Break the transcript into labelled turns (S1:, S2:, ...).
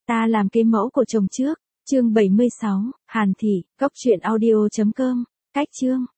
S1: Ta làm cái mẫu của chồng trước. Chương 76, Hàn Thị, góc truyện audio.com. Cách chương.